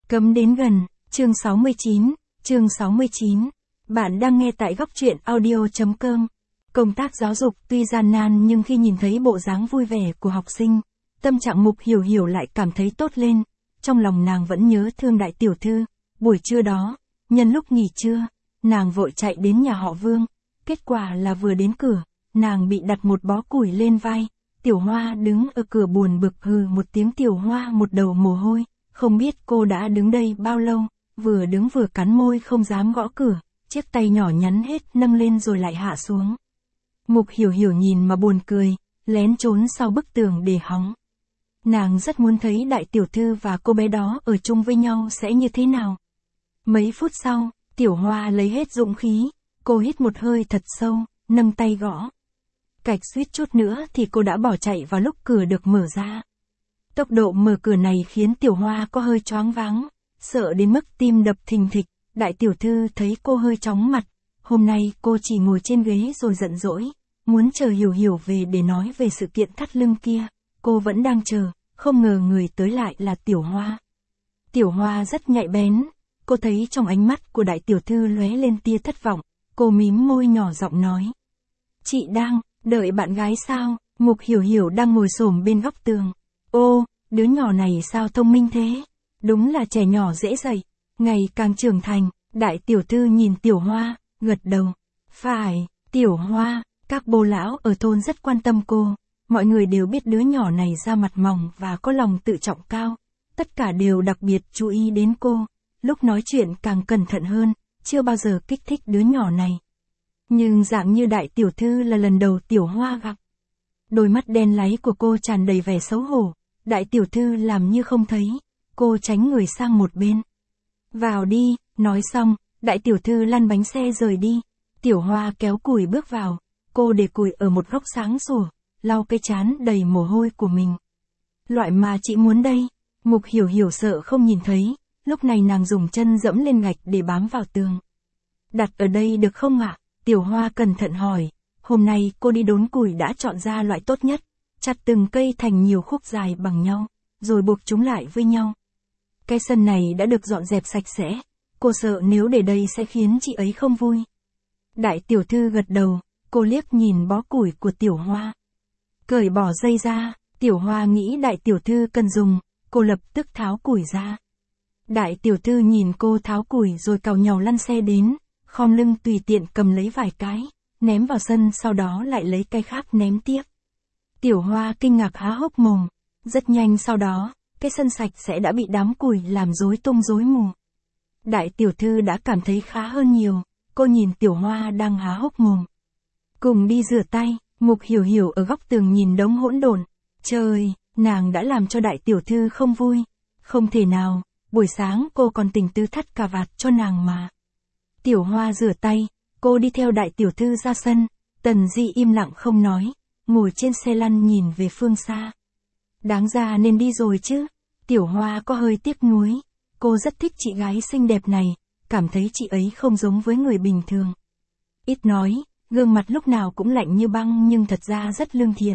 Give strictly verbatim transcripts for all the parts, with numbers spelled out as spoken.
Cấm đến gần, chương sáu mươi chín, chương sáu mươi chín. Bạn đang nghe tại góc truyện audio.com. Công tác giáo dục tuy gian nan nhưng khi nhìn thấy bộ dáng vui vẻ của học sinh, tâm trạng Mục Hiểu Hiểu lại cảm thấy tốt lên. Trong lòng nàng vẫn nhớ thương đại tiểu thư. Buổi trưa đó, nhân lúc nghỉ trưa, nàng vội chạy đến nhà họ Vương. Kết quả là vừa đến cửa, nàng bị đặt một bó củi lên vai. Tiểu Hoa đứng ở cửa buồn bực hừ một tiếng. Tiểu Hoa một đầu mồ hôi, không biết cô đã đứng đây bao lâu, vừa đứng vừa cắn môi không dám gõ cửa, chiếc tay nhỏ nhắn hết nâng lên rồi lại hạ xuống. Mục Hiểu Hiểu nhìn mà buồn cười, lén trốn sau bức tường để hóng. Nàng rất muốn thấy đại tiểu thư và cô bé đó ở chung với nhau sẽ như thế nào. Mấy phút sau, Tiểu Hoa lấy hết dũng khí, cô hít một hơi thật sâu, nâng tay gõ. Cạch suýt chút nữa thì cô đã bỏ chạy vào lúc cửa được mở ra. Tốc độ mở cửa này khiến Tiểu Hoa có hơi choáng váng, sợ đến mức tim đập thình thịch. Đại tiểu thư thấy cô hơi chóng mặt, hôm nay cô chỉ ngồi trên ghế rồi giận dỗi, muốn chờ Hiểu Hiểu về để nói về sự kiện thắt lưng kia. Cô vẫn đang chờ, không ngờ người tới lại là Tiểu Hoa. Tiểu Hoa rất nhạy bén, cô thấy trong ánh mắt của đại tiểu thư lóe lên tia thất vọng, cô mím môi nhỏ giọng nói. Chị đang đợi bạn gái sao? Mục Hiểu Hiểu đang ngồi xổm bên góc tường. Ô, đứa nhỏ này sao thông minh thế? Đúng là trẻ nhỏ dễ dạy, ngày càng trưởng thành. Đại tiểu thư nhìn Tiểu Hoa, gật đầu. Phải, Tiểu Hoa, các bố lão ở thôn rất quan tâm cô. Mọi người đều biết đứa nhỏ này da mặt mỏng và có lòng tự trọng cao. Tất cả đều đặc biệt chú ý đến cô. Lúc nói chuyện càng cẩn thận hơn, chưa bao giờ kích thích đứa nhỏ này. Nhưng dạng như đại tiểu thư là lần đầu Tiểu Hoa gặp. Đôi mắt đen láy của cô tràn đầy vẻ xấu hổ. Đại tiểu thư làm như không thấy, cô tránh người sang một bên. Vào đi, nói xong, đại tiểu thư lăn bánh xe rời đi. Tiểu Hoa kéo củi bước vào, cô để củi ở một góc sáng sủa, lau cái trán đầy mồ hôi của mình. Loại mà chị muốn đây. Mục Hiểu Hiểu sợ không nhìn thấy, lúc này nàng dùng chân dẫm lên gạch để bám vào tường. Đặt ở đây được không ạ? Tiểu Hoa cẩn thận hỏi. Hôm nay cô đi đốn củi đã chọn ra loại tốt nhất, chặt từng cây thành nhiều khúc dài bằng nhau, rồi buộc chúng lại với nhau. Cái sân này đã được dọn dẹp sạch sẽ, cô sợ nếu để đây sẽ khiến chị ấy không vui. Đại tiểu thư gật đầu, cô liếc nhìn bó củi của Tiểu Hoa. Cởi bỏ dây ra, Tiểu Hoa nghĩ đại tiểu thư cần dùng, cô lập tức tháo củi ra. Đại tiểu thư nhìn cô tháo củi rồi càu nhàu lăn xe đến, khom lưng tùy tiện cầm lấy vài cái, ném vào sân, sau đó lại lấy cái khác ném tiếp. Tiểu Hoa kinh ngạc há hốc mồm, rất nhanh sau đó, cái sân sạch sẽ đã bị đám củi làm rối tung rối mù. Đại tiểu thư đã cảm thấy khá hơn nhiều, cô nhìn Tiểu Hoa đang há hốc mồm. Cùng đi rửa tay. Mục Hiểu Hiểu ở góc tường nhìn đống hỗn độn. Trời, nàng đã làm cho đại tiểu thư không vui. Không thể nào, buổi sáng cô còn tình tứ thắt cà vạt cho nàng mà. Tiểu Hoa rửa tay, cô đi theo đại tiểu thư ra sân. Tần Di im lặng không nói, ngồi trên xe lăn nhìn về phương xa. Đáng ra nên đi rồi chứ. Tiểu Hoa có hơi tiếc nuối. Cô rất thích chị gái xinh đẹp này, cảm thấy chị ấy không giống với người bình thường. Ít nói, gương mặt lúc nào cũng lạnh như băng nhưng thật ra rất lương thiện.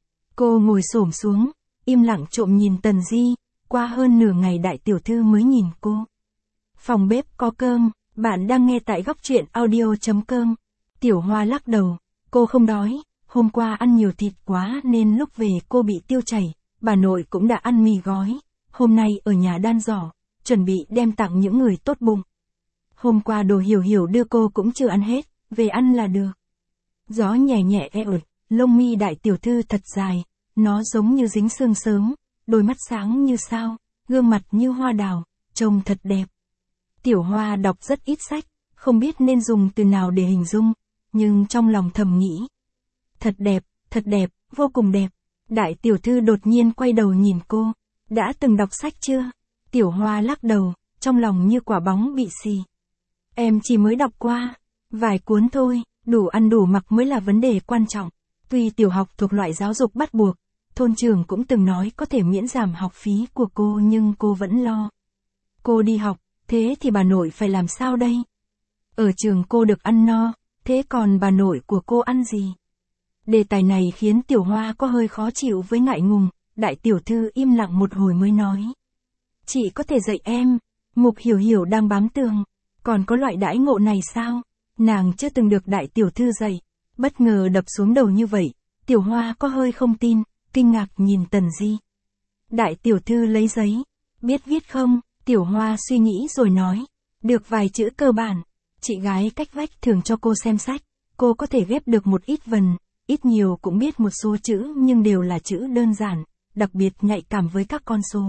Cô ngồi xổm xuống, im lặng trộm nhìn Tần Di, qua hơn nửa ngày đại tiểu thư mới nhìn cô. Phòng bếp có cơm, bạn đang nghe tại góc truyện audio.com. Tiểu Hoa lắc đầu, cô không đói, hôm qua ăn nhiều thịt quá nên lúc về cô bị tiêu chảy, bà nội cũng đã ăn mì gói, hôm nay ở nhà đan giỏ, chuẩn bị đem tặng những người tốt bụng. Hôm qua đồ Hiểu Hiểu đưa cô cũng chưa ăn hết, về ăn là được. Gió nhẹ nhẹ e ợt, lông mi đại tiểu thư thật dài, nó giống như dính sương sớm, đôi mắt sáng như sao, gương mặt như hoa đào, trông thật đẹp. Tiểu Hoa đọc rất ít sách, không biết nên dùng từ nào để hình dung, nhưng trong lòng thầm nghĩ. Thật đẹp, thật đẹp, vô cùng đẹp. Đại tiểu thư đột nhiên quay đầu nhìn cô. Đã từng đọc sách chưa? Tiểu Hoa lắc đầu, trong lòng như quả bóng bị xì. Em chỉ mới đọc qua vài cuốn thôi, đủ ăn đủ mặc mới là vấn đề quan trọng. Tuy tiểu học thuộc loại giáo dục bắt buộc, thôn trưởng cũng từng nói có thể miễn giảm học phí của cô nhưng cô vẫn lo. Cô đi học, thế thì bà nội phải làm sao đây? Ở trường cô được ăn no, thế còn bà nội của cô ăn gì? Đề tài này khiến Tiểu Hoa có hơi khó chịu với ngại ngùng, đại tiểu thư im lặng một hồi mới nói. Chị có thể dạy em, Mục Hiểu Hiểu đang bám tường. Còn có loại đãi ngộ này sao? Nàng chưa từng được đại tiểu thư dạy. Bất ngờ đập xuống đầu như vậy, Tiểu Hoa có hơi không tin, kinh ngạc nhìn Tần Di. Đại tiểu thư lấy giấy. Biết viết không? Tiểu Hoa suy nghĩ rồi nói. Được vài chữ cơ bản. Chị gái cách vách thường cho cô xem sách. Cô có thể ghép được một ít vần, ít nhiều cũng biết một số chữ nhưng đều là chữ đơn giản, đặc biệt nhạy cảm với các con số.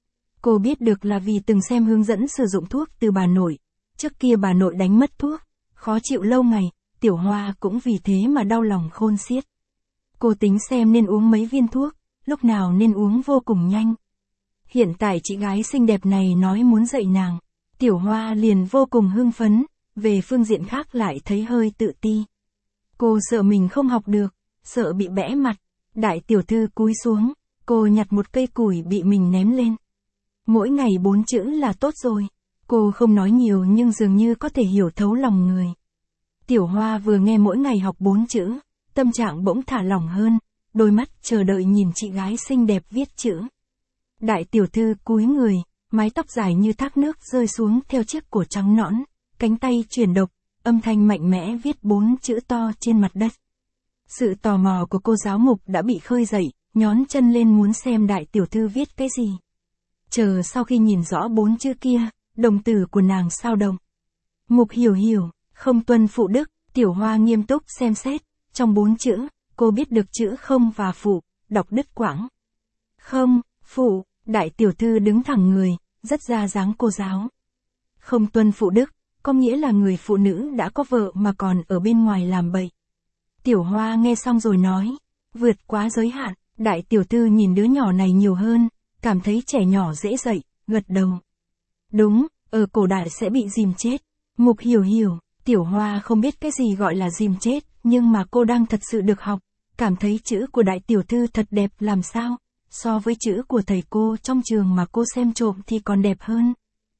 Cô biết được là vì từng xem hướng dẫn sử dụng thuốc từ bà nội. Trước kia bà nội đánh mất thuốc, khó chịu lâu ngày, Tiểu Hoa cũng vì thế mà đau lòng khôn xiết. Cô tính xem nên uống mấy viên thuốc, lúc nào nên uống vô cùng nhanh. Hiện tại chị gái xinh đẹp này nói muốn dạy nàng, Tiểu Hoa liền vô cùng hưng phấn, về phương diện khác lại thấy hơi tự ti. Cô sợ mình không học được, sợ bị bẽ mặt. Đại tiểu thư cúi xuống, cô nhặt một cây củi bị mình ném lên. Mỗi ngày bốn chữ là tốt rồi. Cô không nói nhiều nhưng dường như có thể hiểu thấu lòng người. Tiểu Hoa vừa nghe mỗi ngày học bốn chữ, tâm trạng bỗng thả lỏng hơn, đôi mắt chờ đợi nhìn chị gái xinh đẹp viết chữ. Đại tiểu thư cúi người, mái tóc dài như thác nước rơi xuống theo chiếc cổ trắng nõn, cánh tay chuyển động, âm thanh mạnh mẽ viết bốn chữ to trên mặt đất. Sự tò mò của cô giáo mục đã bị khơi dậy, nhón chân lên muốn xem đại tiểu thư viết cái gì. Chờ sau khi nhìn rõ bốn chữ kia, đồng tử của nàng sao động. Mục Hiểu Hiểu, không tuân phụ đức. Tiểu Hoa nghiêm túc xem xét, trong bốn chữ, cô biết được chữ không và phụ, đọc đứt quãng. Không, phụ, đại tiểu thư đứng thẳng người, rất ra dáng cô giáo. Không tuân phụ đức, có nghĩa là người phụ nữ đã có vợ mà còn ở bên ngoài làm bậy. Tiểu Hoa nghe xong rồi nói, vượt quá giới hạn. Đại tiểu thư nhìn đứa nhỏ này nhiều hơn, cảm thấy trẻ nhỏ dễ dạy, gật đầu. Đúng, ở cổ đại sẽ bị dìm chết. Mục Hiểu Hiểu, Tiểu Hoa không biết cái gì gọi là dìm chết, nhưng mà cô đang thật sự được học, cảm thấy chữ của đại tiểu thư thật đẹp làm sao, so với chữ của thầy cô trong trường mà cô xem trộm thì còn đẹp hơn.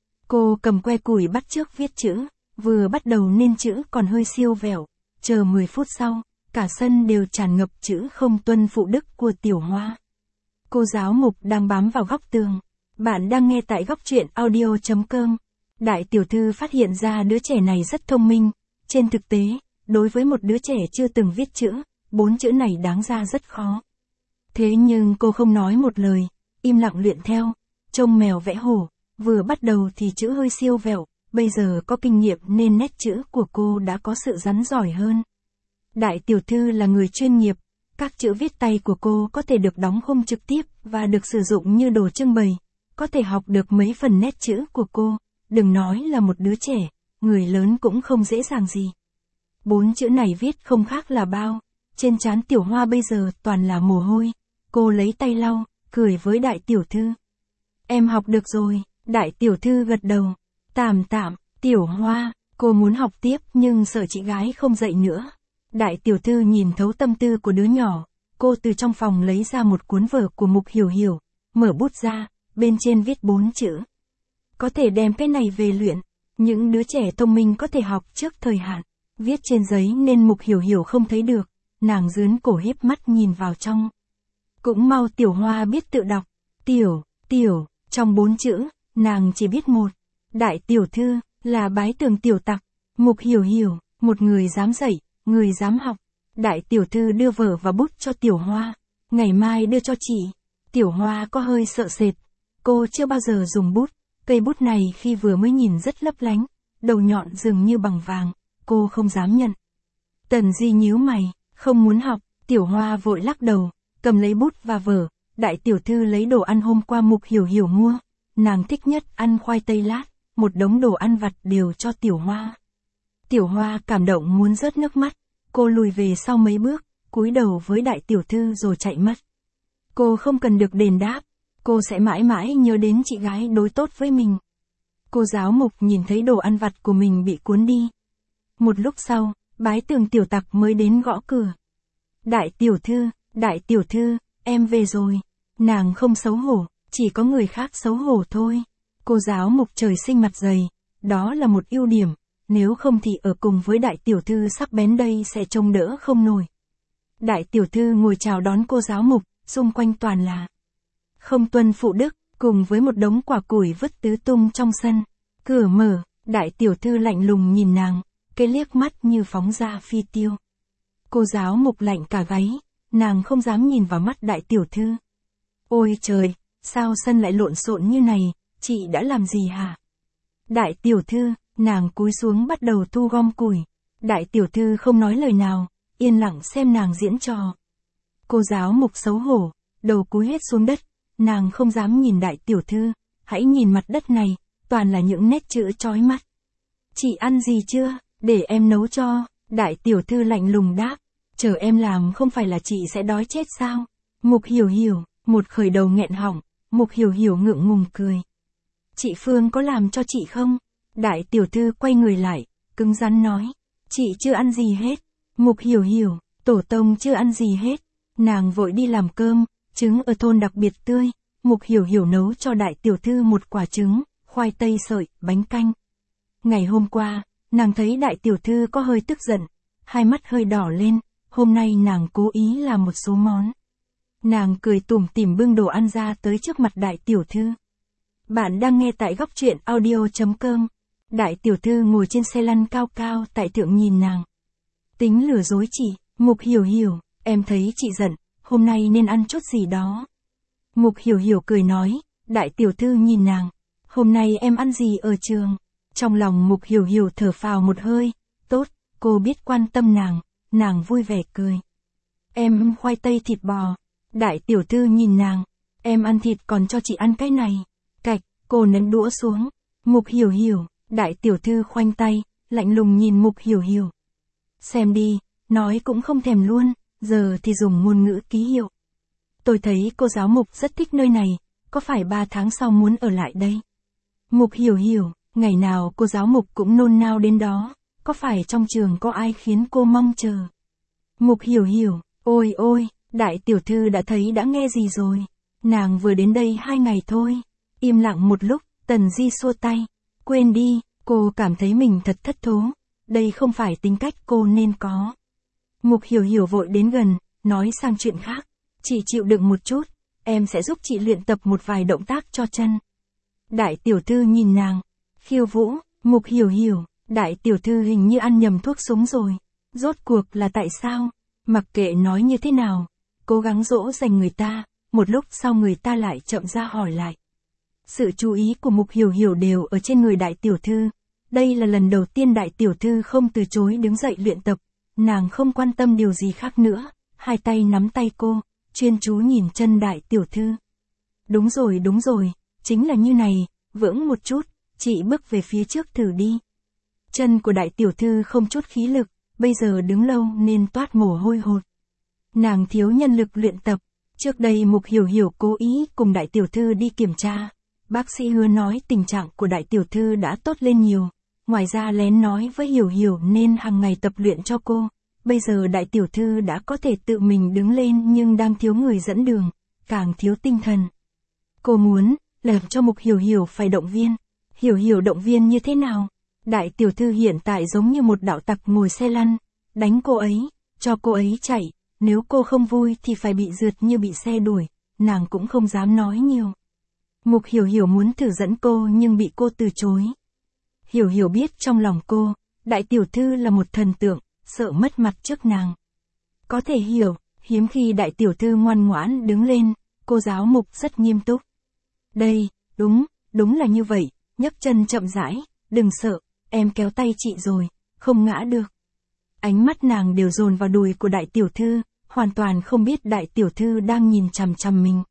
Cô cầm que củi bắt chước viết chữ, vừa bắt đầu nên chữ còn hơi siêu vẹo, chờ mười phút sau, cả sân đều tràn ngập chữ không tuân phụ đức của Tiểu Hoa. Cô giáo mục đang bám vào góc tường. Bạn đang nghe tại góc truyện audio chấm com. Đại tiểu thư phát hiện ra đứa trẻ này rất thông minh. Trên thực tế, đối với một đứa trẻ chưa từng viết chữ, bốn chữ này đáng ra rất khó. Thế nhưng cô không nói một lời, im lặng luyện theo, trông mèo vẽ hổ, vừa bắt đầu thì chữ hơi siêu vẹo, bây giờ có kinh nghiệm nên nét chữ của cô đã có sự rắn giỏi hơn. Đại tiểu thư là người chuyên nghiệp, các chữ viết tay của cô có thể được đóng khung trực tiếp và được sử dụng như đồ trưng bày, có thể học được mấy phần nét chữ của cô, đừng nói là một đứa trẻ, người lớn cũng không dễ dàng gì. Bốn chữ này viết không khác là bao, trên trán Tiểu Hoa bây giờ toàn là mồ hôi, cô lấy tay lau, cười với đại tiểu thư. Em học được rồi, đại tiểu thư gật đầu, tạm tạm, Tiểu Hoa, cô muốn học tiếp nhưng sợ chị gái không dạy nữa. Đại tiểu thư nhìn thấu tâm tư của đứa nhỏ, cô từ trong phòng lấy ra một cuốn vở của Mục Hiểu Hiểu, mở bút ra, bên trên viết bốn chữ. Có thể đem cái này về luyện, những đứa trẻ thông minh có thể học trước thời hạn, viết trên giấy nên Mục Hiểu Hiểu không thấy được, nàng dướn cổ híp mắt nhìn vào trong. Cũng mau Tiểu Hoa biết tự đọc, tiểu, tiểu, trong bốn chữ, nàng chỉ biết một, đại tiểu thư, là bái tường tiểu tặc, Mục Hiểu Hiểu, một người dám dạy, người dám học. Đại tiểu thư đưa vở và bút cho Tiểu Hoa, ngày mai đưa cho chị. Tiểu Hoa có hơi sợ sệt, cô chưa bao giờ dùng bút, cây bút này khi vừa mới nhìn rất lấp lánh, đầu nhọn dường như bằng vàng, cô không dám nhận. Tần Di nhíu mày, không muốn học, Tiểu Hoa vội lắc đầu, cầm lấy bút và vở. Đại tiểu thư lấy đồ ăn hôm qua Mục Hiểu Hiểu mua, nàng thích nhất ăn khoai tây lát, một đống đồ ăn vặt đều cho Tiểu Hoa. Tiểu Hoa cảm động muốn rớt nước mắt, cô lùi về sau mấy bước, cúi đầu với đại tiểu thư rồi chạy mất. Cô không cần được đền đáp, cô sẽ mãi mãi nhớ đến chị gái đối tốt với mình. Cô giáo mục nhìn thấy đồ ăn vặt của mình bị cuốn đi. Một lúc sau, bái tường tiểu tặc mới đến gõ cửa. Đại tiểu thư, đại tiểu thư, em về rồi. Nàng không xấu hổ, chỉ có người khác xấu hổ thôi. Cô giáo mục trời sinh mặt dày, đó là một ưu điểm. Nếu không thì ở cùng với đại tiểu thư sắc bén đây sẽ trông đỡ không nổi. Đại tiểu thư ngồi chào đón cô giáo mục, xung quanh toàn là không tuân phụ đức, cùng với một đống quả củi vứt tứ tung trong sân. Cửa mở, đại tiểu thư lạnh lùng nhìn nàng, cái liếc mắt như phóng ra phi tiêu. Cô giáo Mục lạnh cả gáy, nàng không dám nhìn vào mắt đại tiểu thư. Ôi trời, sao sân lại lộn xộn như này, chị đã làm gì hả? Đại tiểu thư, nàng cúi xuống bắt đầu thu gom củi. Đại tiểu thư không nói lời nào, yên lặng xem nàng diễn trò. Cô giáo Mục xấu hổ, đầu cúi hết xuống đất, nàng không dám nhìn đại tiểu thư, hãy nhìn mặt đất này, toàn là những nét chữ chói mắt. Chị ăn gì chưa, để em nấu cho, đại tiểu thư lạnh lùng đáp, chờ em làm không phải là chị sẽ đói chết sao? Mục Hiểu Hiểu, một khởi đầu nghẹn họng, Mục Hiểu Hiểu ngượng ngùng cười. Chị Phương có làm cho chị không? Đại tiểu thư quay người lại, cứng rắn nói, chị chưa ăn gì hết. Mục Hiểu Hiểu, tổ tông chưa ăn gì hết. Nàng vội đi làm cơm, trứng ở thôn đặc biệt tươi. Mục Hiểu Hiểu nấu cho đại tiểu thư một quả trứng, khoai tây sợi, bánh canh. Ngày hôm qua, nàng thấy đại tiểu thư có hơi tức giận, hai mắt hơi đỏ lên, hôm nay nàng cố ý làm một số món. Nàng cười tủm tỉm bưng đồ ăn ra tới trước mặt đại tiểu thư. Bạn đang nghe tại góc truyện audio chấm com. Đại tiểu thư ngồi trên xe lăn cao cao tại thượng nhìn nàng. Tính lừa dối chị, Mục Hiểu Hiểu, em thấy chị giận, hôm nay nên ăn chút gì đó. Mục Hiểu Hiểu cười nói, đại tiểu thư nhìn nàng, hôm nay em ăn gì ở trường? Trong lòng Mục Hiểu Hiểu thở phào một hơi, tốt, cô biết quan tâm nàng, nàng vui vẻ cười. Em khoai tây thịt bò. Đại tiểu thư nhìn nàng, em ăn thịt còn cho chị ăn cái này. Cạch, cô ném đũa xuống. Mục Hiểu Hiểu, đại tiểu thư khoanh tay, lạnh lùng nhìn Mục Hiểu Hiểu. Xem đi, nói cũng không thèm luôn, giờ thì dùng ngôn ngữ ký hiệu. Tôi thấy cô giáo Mục rất thích nơi này, có phải ba tháng sau muốn ở lại đây? Mục Hiểu Hiểu, ngày nào cô giáo Mục cũng nôn nao đến đó, có phải trong trường có ai khiến cô mong chờ? Mục Hiểu Hiểu, ôi ôi, đại tiểu thư đã thấy đã nghe gì rồi? Nàng vừa đến đây hai ngày thôi. Im lặng một lúc, Tần Di xua tay. Quên đi, cô cảm thấy mình thật thất thố. Đây không phải tính cách cô nên có. Mục Hiểu Hiểu vội đến gần, nói sang chuyện khác. Chị chịu đựng một chút, em sẽ giúp chị luyện tập một vài động tác cho chân. Đại tiểu thư nhìn nàng. Khiêu vũ, Mục Hiểu Hiểu, đại tiểu thư hình như ăn nhầm thuốc súng rồi. Rốt cuộc là tại sao? Mặc kệ nói như thế nào, cố gắng dỗ dành người ta, một lúc sau người ta lại chậm ra hỏi lại. Sự chú ý của Mục Hiểu Hiểu đều ở trên người đại tiểu thư. Đây là lần đầu tiên đại tiểu thư không từ chối đứng dậy luyện tập, nàng không quan tâm điều gì khác nữa, hai tay nắm tay cô, chuyên chú nhìn chân đại tiểu thư. Đúng rồi đúng rồi, chính là như này, vững một chút, chị bước về phía trước thử đi. Chân của đại tiểu thư không chút khí lực, bây giờ đứng lâu nên toát mồ hôi hột. Nàng thiếu nhân lực luyện tập. Trước đây Mục Hiểu Hiểu cố ý cùng đại tiểu thư đi kiểm tra. Bác sĩ hứa nói tình trạng của đại tiểu thư đã tốt lên nhiều. Ngoài ra lén nói với Hiểu Hiểu nên hàng ngày tập luyện cho cô. Bây giờ đại tiểu thư đã có thể tự mình đứng lên nhưng đang thiếu người dẫn đường, càng thiếu tinh thần. Cô muốn, làm cho Mục Hiểu Hiểu phải động viên. Hiểu Hiểu động viên như thế nào? Đại tiểu thư hiện tại giống như một đạo tặc ngồi xe lăn. Đánh cô ấy, cho cô ấy chạy. Nếu cô không vui thì phải bị rượt như bị xe đuổi, nàng cũng không dám nói nhiều. Mục Hiểu Hiểu muốn thử dẫn cô nhưng bị cô từ chối. Hiểu Hiểu biết trong lòng cô, đại tiểu thư là một thần tượng, sợ mất mặt trước nàng. Có thể hiểu, hiếm khi đại tiểu thư ngoan ngoãn đứng lên, cô giáo Mục rất nghiêm túc. Đây, đúng, đúng là như vậy, nhấc chân chậm rãi, đừng sợ, em kéo tay chị rồi, không ngã được. Ánh mắt nàng đều dồn vào đùi của đại tiểu thư, hoàn toàn không biết đại tiểu thư đang nhìn chằm chằm mình.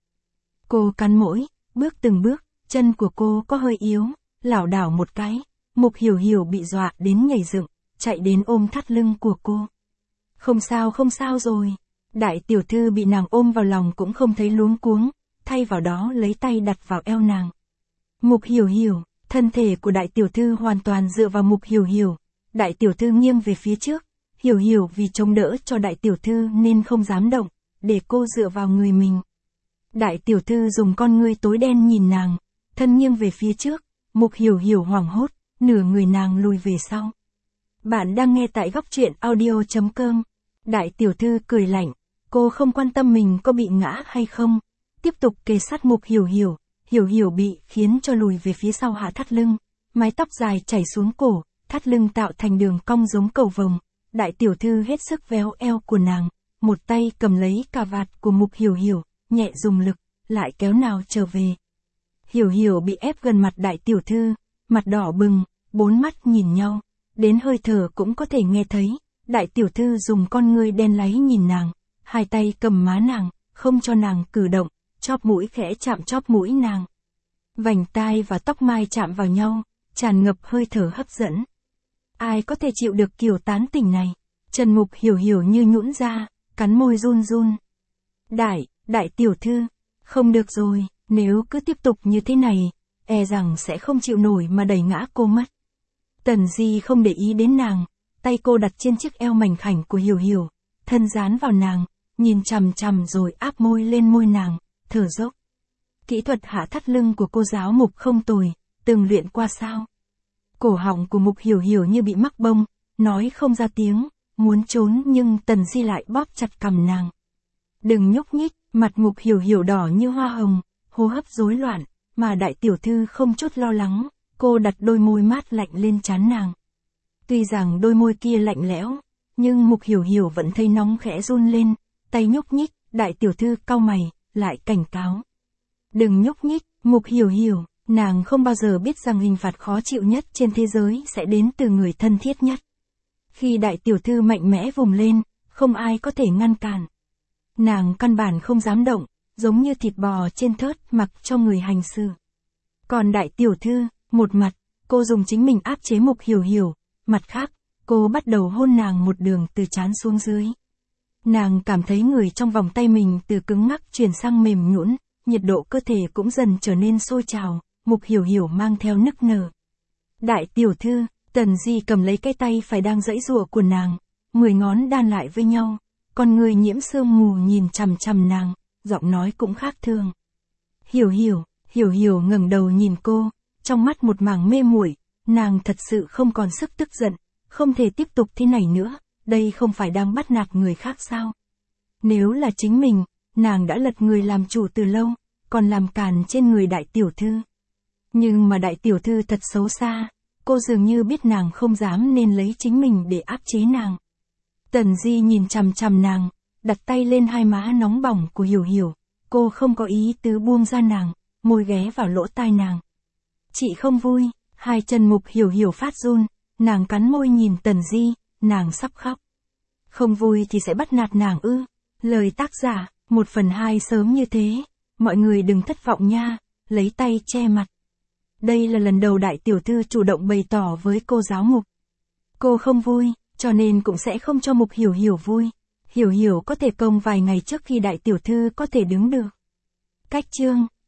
Cô cắn môi, bước từng bước, chân của cô có hơi yếu, lảo đảo một cái, Mục Hiểu Hiểu bị dọa đến nhảy dựng, chạy đến ôm thắt lưng của cô. Không sao không sao rồi. Đại tiểu thư bị nàng ôm vào lòng cũng không thấy luống cuống, thay vào đó lấy tay đặt vào eo nàng. Mục Hiểu Hiểu, thân thể của đại tiểu thư hoàn toàn dựa vào Mục Hiểu Hiểu. Đại tiểu thư nghiêng về phía trước, Hiểu Hiểu vì chống đỡ cho đại tiểu thư nên không dám động, để cô dựa vào người mình. Đại tiểu thư dùng con ngươi tối đen nhìn nàng, thân nghiêng về phía trước, Mục Hiểu Hiểu hoảng hốt, nửa người nàng lùi về sau. Bạn đang nghe tại góc truyện audio chấm com. Đại tiểu thư cười lạnh, cô không quan tâm mình có bị ngã hay không, tiếp tục kề sát Mục Hiểu Hiểu, Hiểu Hiểu bị khiến cho lùi về phía sau hạ thắt lưng, mái tóc dài chảy xuống cổ, thắt lưng tạo thành đường cong giống cầu vồng. Đại tiểu thư hết sức véo eo của nàng, một tay cầm lấy cà vạt của Mục Hiểu Hiểu, nhẹ dùng lực, lại kéo nào trở về. Hiểu Hiểu bị ép gần mặt đại tiểu thư, mặt đỏ bừng, bốn mắt nhìn nhau, đến hơi thở cũng có thể nghe thấy. Đại tiểu thư dùng con ngươi đen láy nhìn nàng, hai tay cầm má nàng, không cho nàng cử động, chóp mũi khẽ chạm chóp mũi nàng. Vành tai và tóc mai chạm vào nhau, tràn ngập hơi thở hấp dẫn. Ai có thể chịu được kiểu tán tỉnh này? Trần Mục Hiểu Hiểu như nhũn ra, cắn môi run run. Đại, đại tiểu thư, không được rồi, nếu cứ tiếp tục như thế này, e rằng sẽ không chịu nổi mà đẩy ngã cô mất. Tần Di không để ý đến nàng, tay cô đặt trên chiếc eo mảnh khảnh của Hiểu Hiểu, thân dán vào nàng, nhìn chằm chằm rồi áp môi lên môi nàng, thở dốc. Kỹ thuật hạ thắt lưng của cô giáo Mục không tồi, từng luyện qua sao? Cổ họng của Mục Hiểu Hiểu như bị mắc bông, nói không ra tiếng, muốn trốn nhưng Tần Di lại bóp chặt cằm nàng. Đừng nhúc nhích, mặt Mục Hiểu Hiểu đỏ như hoa hồng, hô hấp rối loạn, mà đại tiểu thư không chút lo lắng, cô đặt đôi môi mát lạnh lên trán nàng. Tuy rằng đôi môi kia lạnh lẽo, nhưng Mục Hiểu Hiểu vẫn thấy nóng khẽ run lên, tay nhúc nhích, đại tiểu thư cau mày, lại cảnh cáo. Đừng nhúc nhích, Mục Hiểu Hiểu, nàng không bao giờ biết rằng hình phạt khó chịu nhất trên thế giới sẽ đến từ người thân thiết nhất. Khi đại tiểu thư mạnh mẽ vùng lên, không ai có thể ngăn cản. Nàng căn bản không dám động, giống như thịt bò trên thớt mặc cho người hành xử. Còn đại tiểu thư, một mặt, cô dùng chính mình áp chế Mục Hiểu Hiểu, mặt khác, cô bắt đầu hôn nàng một đường từ trán xuống dưới. Nàng cảm thấy người trong vòng tay mình từ cứng ngắc chuyển sang mềm nhũn, nhiệt độ cơ thể cũng dần trở nên sôi trào, Mục Hiểu Hiểu mang theo nức nở. Đại tiểu thư, Tần Di cầm lấy cái tay phải đang giãy giụa của nàng, mười ngón đan lại với nhau, con người nhiễm sương mù nhìn chằm chằm nàng, giọng nói cũng khác thường. Hiểu Hiểu, Hiểu Hiểu ngẩng đầu nhìn cô, trong mắt một mảng mê muội, nàng thật sự không còn sức tức giận, không thể tiếp tục thế này nữa, đây không phải đang bắt nạt người khác sao? Nếu là chính mình, nàng đã lật người làm chủ từ lâu, còn làm càn trên người đại tiểu thư. Nhưng mà đại tiểu thư thật xấu xa, cô dường như biết nàng không dám nên lấy chính mình để áp chế nàng. Tần Di nhìn chằm chằm nàng, đặt tay lên hai má nóng bỏng của Hiểu Hiểu, cô không có ý tứ buông ra nàng, môi ghé vào lỗ tai nàng. Chị không vui, hai chân Mục Hiểu Hiểu phát run, nàng cắn môi nhìn Tần Di, nàng sắp khóc. Không vui thì sẽ bắt nạt nàng ư? Lời tác giả, một phần hai sớm như thế, mọi người đừng thất vọng nha, lấy tay che mặt. Đây là lần đầu đại tiểu thư chủ động bày tỏ với cô giáo Mục. Cô không vui, cho nên cũng sẽ không cho Mục Hiểu Hiểu vui. Hiểu Hiểu có thể công vài ngày trước khi đại tiểu thư có thể đứng được. Cách chương